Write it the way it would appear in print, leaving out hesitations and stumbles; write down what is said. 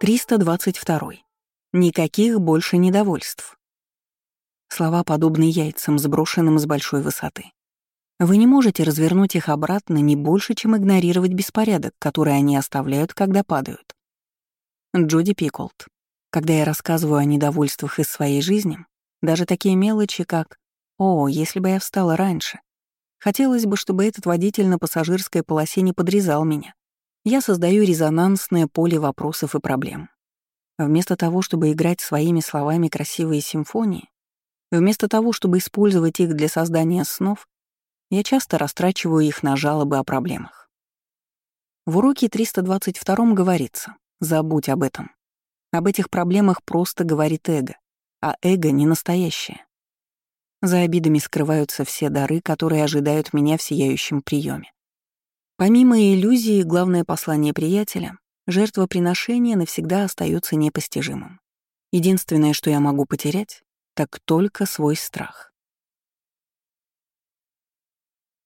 322. Никаких больше недовольств. Слова подобны яйцам, сброшенным с большой высоты. Вы не можете развернуть их обратно не больше, чем игнорировать беспорядок, который они оставляют, когда падают. Джуди Пиколт. Когда я рассказываю о недовольствах из своей жизни, даже такие мелочи, как «О, если бы я встала раньше», хотелось бы, чтобы этот водитель на пассажирской полосе не подрезал меня. Я создаю резонансное поле вопросов и проблем. Вместо того, чтобы играть своими словами красивые симфонии, вместо того, чтобы использовать их для создания снов, я часто растрачиваю их на жалобы о проблемах. В уроке 322 говорится «Забудь об этом». Об этих проблемах просто говорит эго, а эго не настоящее. За обидами скрываются все дары, которые ожидают меня в сияющем приеме. Помимо иллюзии, главное послание приятеля — жертвоприношение навсегда остается непостижимым. Единственное, что я могу потерять, так только свой страх.